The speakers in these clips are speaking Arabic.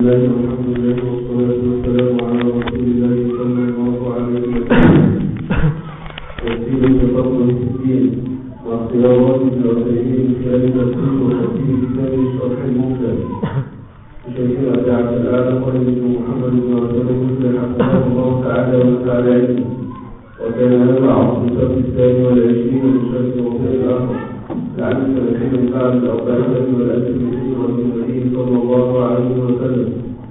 الحمد لله والصلاة والسلام على رسول الله صلى الله عليه وسلم وسيلة فضل الدين واختيارات العلماء خلال تفسير وتفسير كتاب الشرح الممتع لشيخ أبي عبد الأعلى خالد بن محمد بن عبد الله حفظه الله تعالى وتعالى عليه وكان هذا عصر السبت الثاني والعشرين من شهر ربيع الآخر لعام سنتين من بعد الأربعين والألف من هجرة النبي صلى الله عليه وسلم.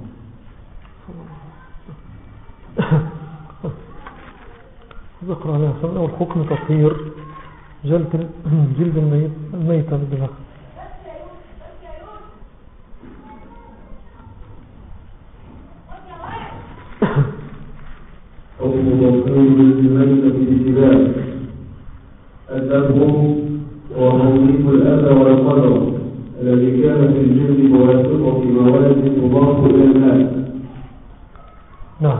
ذكر عليه الصلاة والحكم تطهير جلد الميتة بالدماغ. حكم تطهير الميتة بالدماغ الدم وموجب الأذى والقدر الذي كان في الجلد بواسطة مواد تضاف إلى الماء. نعم.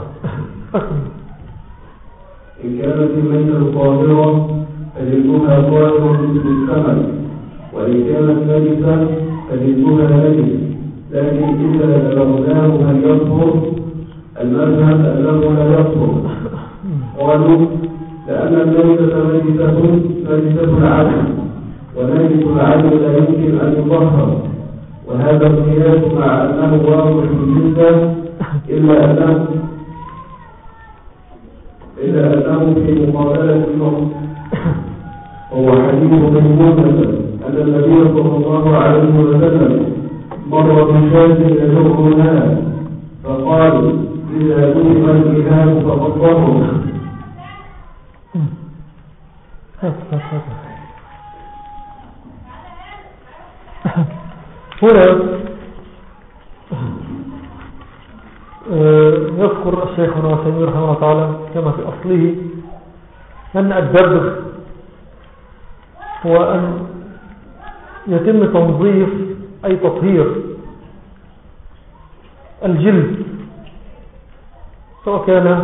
إن كانت الميتة طاهرة فجلدها طاهر مثل السمك، وإن كانت نجسة فجلدها نجس، لكن إذا بلغناه هل يطهر؟ المذهب أنه لا يطهر. قالوا لأن الميتة نجسة العدل، ونجس العدل لا يمكن أن يطهر، وهذا القياس مع أنه واضح جدا إلا أنه في مقابلة النص. هو حديث ميمونة أن النبي صلى الله عليه وسلم مر بشاة يجرها فقال إذا ذهب الإله فقد طهر. هنا يذكر الشيخ العثيمين رحمه الله تعالى كما في أصله أن الدبغ هو أن يتم تنظيف أي تطهير الجلد، سواء كان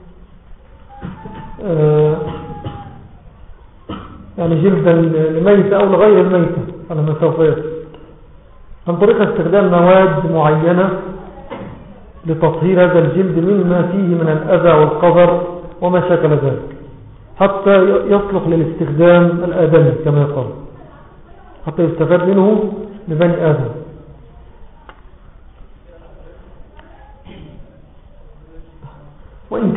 يعني جلدا الميتة أو لغير الميتة على ما سوف يصل، عن طريق استخدام مواد معينة لتطهير هذا الجلد مما فيه من الأذى والقذر وما شكل ذلك، حتى يصلح للاستخدام الآدمي كما يقال، حتى يستفاد منه لبني آدم. وإن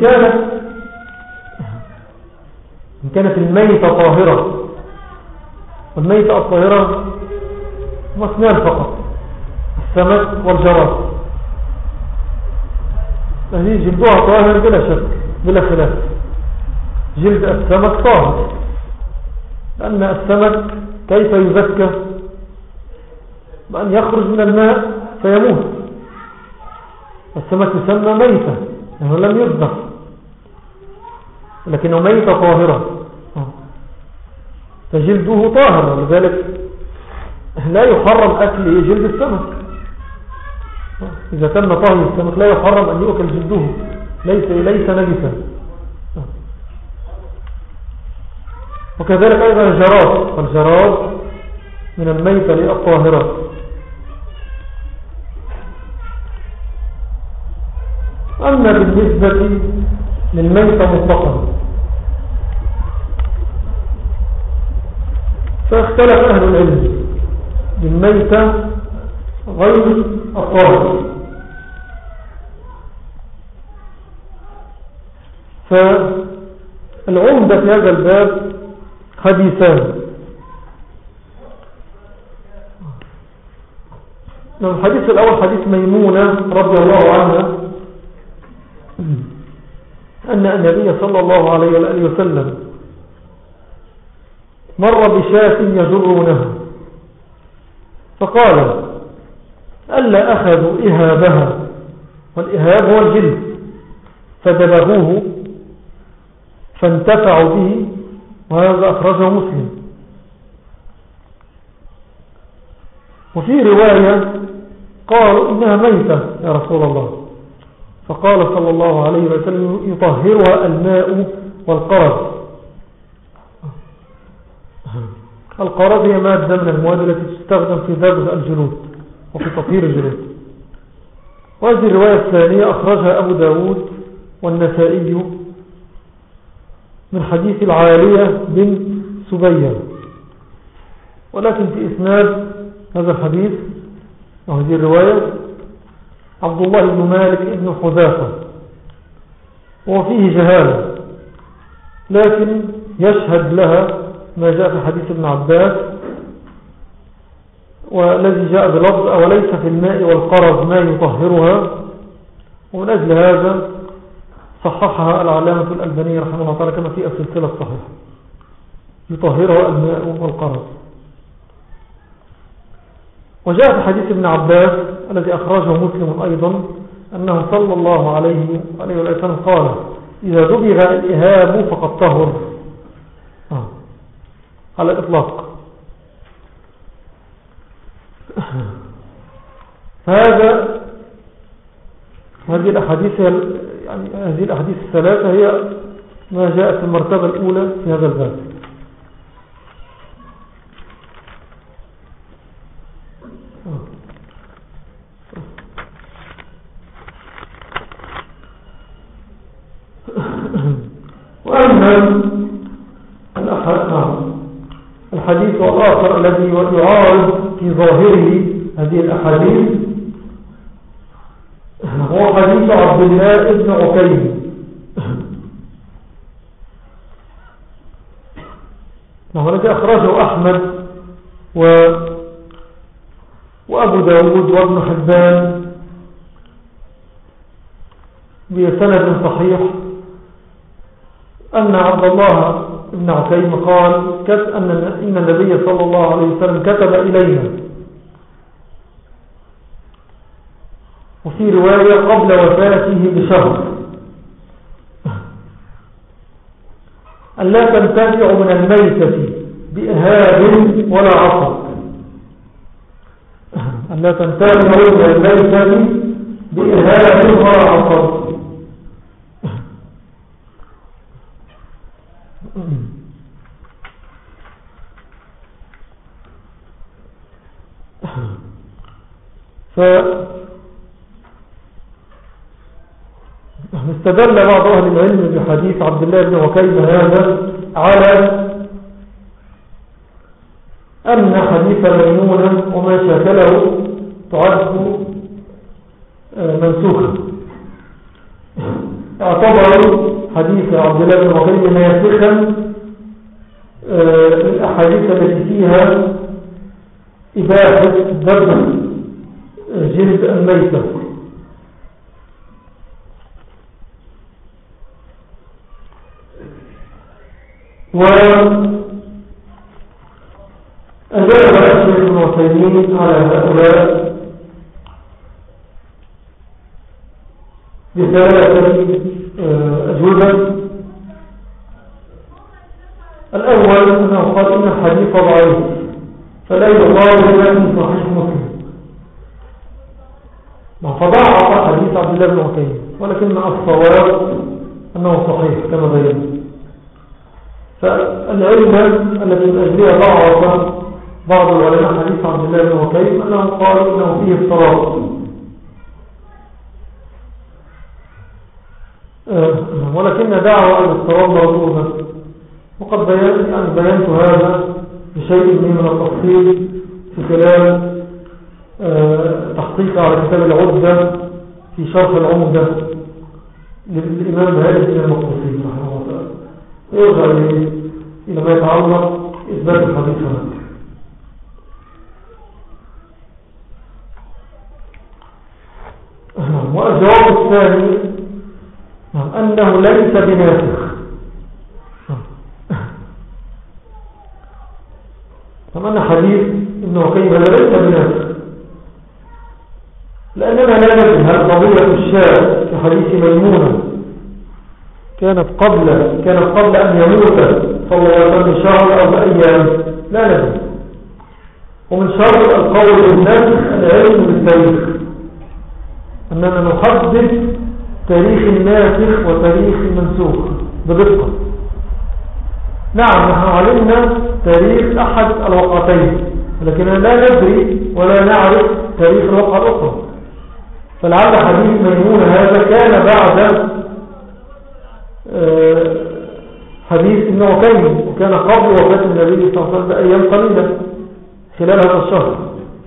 كانت الميتة طاهرة، والميتة الطاهرة اثنان فقط، السمك والجراد، هذه جلدها طاهر بلا شك بلا خلاف. جلد السمك طاهر، لأن السمك كيف يزكى؟ بأن يخرج من الماء فيموت. السمك يسمى ميتة لأنه لم يذبح، لكنه ميتة طاهرة، فجلده طاهر، ولذلك لا يحرم أكل جلد السمك. إذا تم طهي السمك لا يحرم أن يؤكل جلده، ليس نجسا. وكذلك أيضا الجراد، والجراد من الميتة الطاهرة. أما بالنسبة للميتة مطلقا فاختلف أهل العلم بالميتة غير الطاهر. فالعمدة في هذا الباب حديثان. الحديث الأول حديث ميمونة رضي الله عنها أن النبي صلى الله عليه وآله وسلم مر بشاة يجرونها فقال ألا أخذوا إهابها، والإهاب هو الجلد، فدبغوه فانتفعوا به، وهذا أخرجه مسلم. وفي رواية قالوا إنها ميتة يا رسول الله، فقال صلى الله عليه وسلم يطهرها الماء والقرض. القرض هي مادة من المواد التي تستخدم في ذبح الجلود وفي تطهير الجلود. وهذه الرواية الثانية أخرجها أبو داود والنسائي من حديث العالية بن سبية، ولكن في إسناد هذا الحديث وهذه الرواية عبد الله بن مالك بن حذافة، وفيه جهالة، لكن يشهد لها ما جاء في حديث ابن عباس والذي جاء بلفظ وليس في الماء والقرض ما يطهرها، ومن أجل هذا صححها العلامة الألباني رحمه الله تعالى كما في السلسلة الصحيحة، يطهرها الماء والقرض. وجاء في حديث ابن عباس الذي أخرجه مسلم أيضا أنه صلى الله عليه وسلم قال: إذا دبغ الإهاب فقد طهر، على الإطلاق. هذه الأحاديث الثلاثة هي ما جاء في المرتبة الأولى في هذا الباب. وأما الحديث الآخر الذي يعارض في ظاهره هذه الأحاديث هو حديث عبد الله بن عكيم، الذي أخرجه أحمد وأبو داود وابن حبان بسند صحيح أن عبد الله بن عكيم قال إن النبي صلى الله عليه وسلم كتب إلينا، وفي رواية قبل وفاته بشهر، أن لا تنتفع من الميتة بإهاب ولا عصب، أن لا تنتفع من الميتة بإهاب ولا عصب. استدل بعض أهل العلم بحديث عبد الله بن عكيم هذا على أن حديث ميمونة وما شاكله تعد منسوخا، اعتبر حديث عبد الله بن عكيم ناسخا الأحاديث التي فيها إباحة ذبح جلد الميتة. وأجاب الشيخ ابن عثيمين على هؤلاء بثلاثة أجوبة. الأول أنه قال إن الحديث ضعيف فلا يقال إلا في صحيح مسلم، فضعف حديث عبد الله بن عكيم، ولكن الصواب أنه صحيح كما بينا. فالعلم الذي من أجلها ضعف بعض العلماء حديث عبد الله بن عكيم أنهم قالوا إنه فيه اضطراب، ولكن دعوة الاضطراب موجودة، وقد بينت هذا بشيء من التفصيل في خلال تحقيق على كتاب العدة في شرح العمدة للإمام بهاء الدين المقدسي رحمه الله تعالى، ويرجع إلى ما يتعلق إثبات الحديث هناك. والجواب الثاني أنه ليس بناسخ، أن حديث ابن عكيم ليس بناسخ، لأننا لا ندري هل قضية الشاة في حديث ميمونة كانت قبل أن يموت صلى الله عليه وسلم بشهر أو بأيام، لا ندري. ومن شرط القول بالناسخ العلم بالتاريخ، أننا نحدد تاريخ الناسخ وتاريخ المنسوخ بدقة. نعم نحن علمنا تاريخ أحد الوقعتين، لكننا لا ندري ولا نعرف تاريخ الوقعة الأخرى، فلعل حديث ميمونة هذا كان بعد حديث ابن عكيم، وكان قبل وفاة النبي صلى الله عليه وسلم بأيام قليلة خلال هذا الشهر.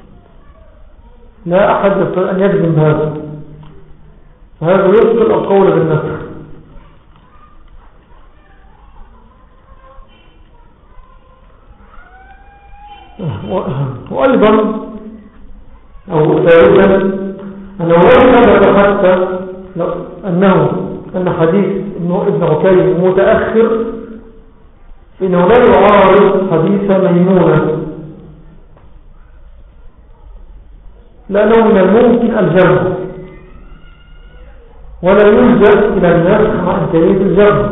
لا أحد يستطيع أن يجزم بهذا، فهذا يبطل القول بالنسخ. وأيضا أو ثالثا أنه لا ثبت حتى أن حديث ابن عكيم متأخر، فإنه لا يعارض حديث ميمونة، لأنه من الممكن الجمع ولا يوجد إلى الناس مع إمكانية الجمع،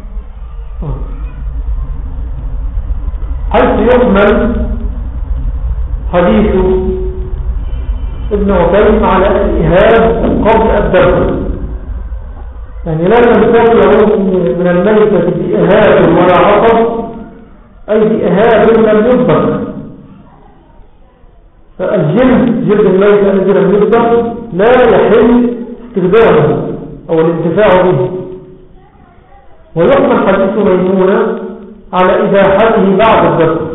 حيث يحمل حديث ابن عكيم على الإهاب قبل الدفع، يعني لا ننتظر من الميتة بإهاب ولا عطب، أي بإهاب لم يذبح. فالجلد جلد الميت الذي لم يذبح لا يحل استخدامه أو الانتفاع به، ويحمل حديث ميمونة على إباحته بعد الذبح.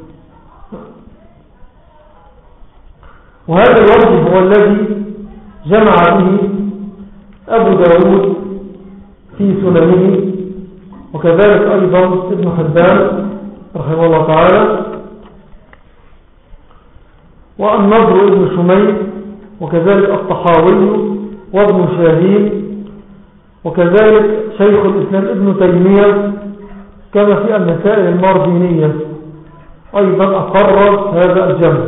وهذا الوجه هو الذي جمع به أبو داود في سننه، وكذلك أيضا ابن حبان رحمه الله تعالى، والنضر ابن شميل، وكذلك الطحاوي وابن شاهين، وكذلك شيخ الإسلام ابن تيمية، كما في المسائل الماردينية أيضا أقرر هذا الجمع.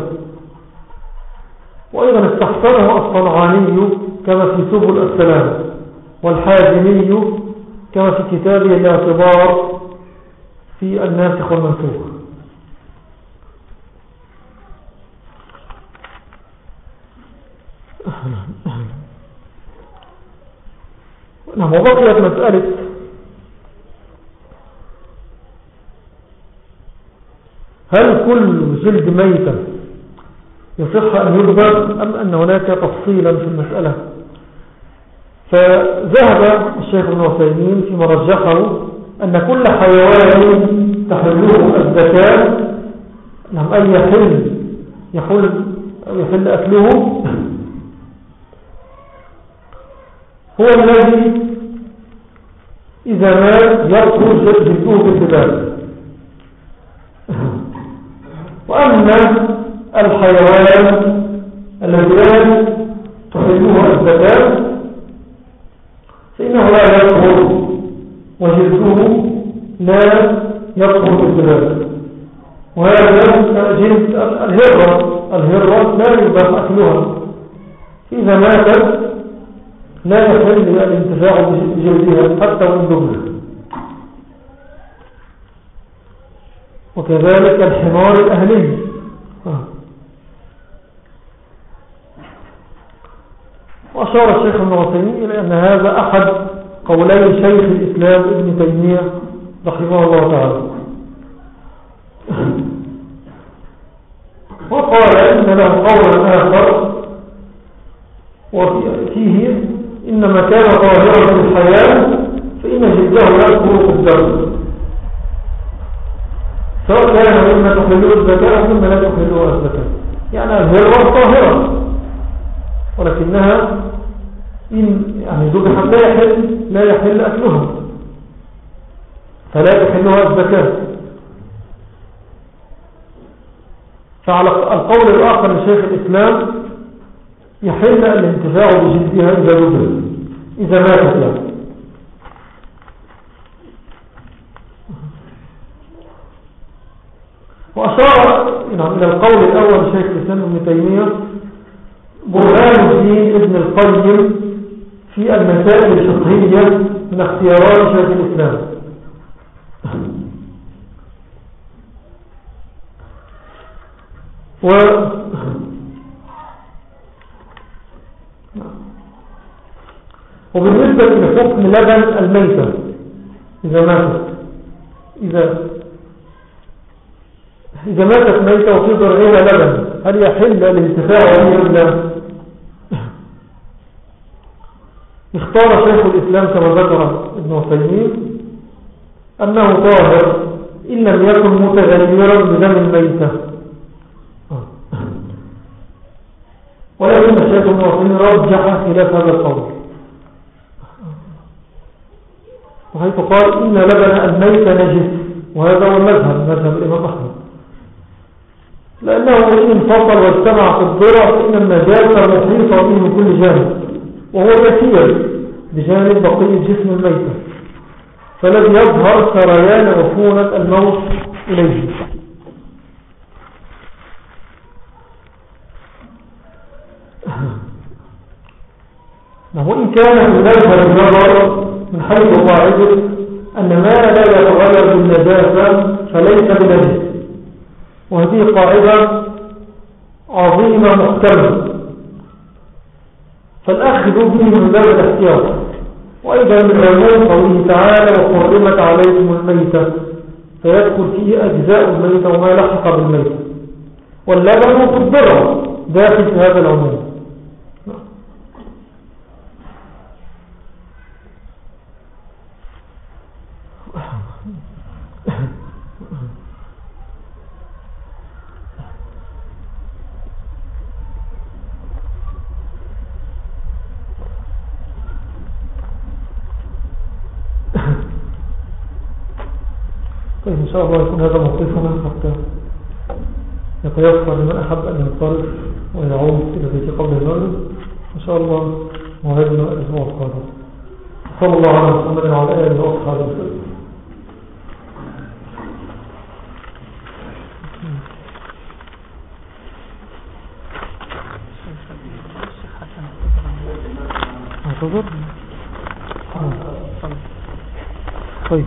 وأيضا استحسنه الصنعاني كما في سبل السلام، والحازمي كما في كتابه الاعتبار في الناسخ والمنسوخ. وبقيت مسألة هل كل جلد ميتة يصح أن يذبح أم أن هناك تفصيلا في المسألة. فذهب الشيخ ابن عثيمين فيما رجحه أن كل حيوان تحله الزكاة، نعم، أي يحل أكله، هو الذي إذا مات يخرج جلده بالذباب. وأما الحيوان الذي لا تحله الزكاة فإنه لا يطهر وجلده لا يطهر بالذباب. وهذا جلد الهرة لا يباح أكلها، إذا ماتت لا يحل الانتفاع بجلدها حتى وإن دبلت. وكذلك الحمار الأهلي. وأشار الشيخ ابن عثيمين إلى أن هذا أحد قولي شيخ الإسلام ابن تيمية رحمه الله تعالى. وقال إن له قولا آخر وفيه إنما كان ظاهرا في الحياة فإن جلده يكبر في الدم، سواء كان مما تحله الزكاة أو مما لا تحله الزكاة. يعني الهرة طاهرة، ولكنها يعني ذبحت لا يحل أكلها، فلا تحلها الزكاة. فعلى القول الآخر لشيخ الإسلام يحل الانتفاع بجلدها إذا ذبحت، إذا ماتت يعني. وأشار إلى القول الأول لشيخ الإسلام ابن تيمية برهان الدين ابن القيم في المسائل الفقهية من اختيارات شيخ الإسلام. وبالنسبة لحكم لبن الميتة إذا ماتت، إذا ماتت ميتة وفي ضرعها لبن، هل يحل الانتفاع به ولا لا؟ اختار شيخ الإسلام كما ذكر ابن عثيمين أنه طاهر إن لم يكن متغيرا بدم الميتة، ولكن الشيخ ابن عثيمين رجح خلاف هذا القول، وحيث قال إن لبن الميت نجس، وهذا هو مذهب الإمام أحمد، لأنه إن انفصل واجتمع في الضرع فإن النجاسة محيطة به من كل جانب، وهو يسير بجانب بقية جسم الميت، فالذي يظهر سريان عفونة الموت إليه. وإن كان المذهب النظر من حيث قاعدة أن ما لا يتغير بالنجاسة فليس بنجس، وهذه قاعدة عظيمة محكمة، فالأخذ به من باب الاحتياط. وأيضا من عموم قوله تعالى وحرمت عليكم الميتة، فيدخل فيه أجزاء الميتة وما لحق بالميتة، واللبن في الضرع داخل في هذا العموم. طيب إن شاء الله يكون هذا موقفنا حتى يتيسر لمن أحب أن ينصرف ويعود إلى بيت قبل المغرب. إن شاء الله موعدنا الأسبوع القادم. صلى الله على محمد وعلى آله وأصحابه وسلم. انتظر. طيب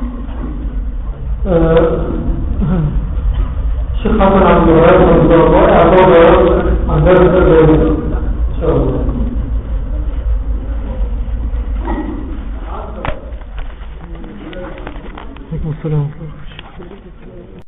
الشيخ حسن عبد الوهاب رحمه الله اعطانا عن درس التربيه ان شاء الله. عليكم السلام.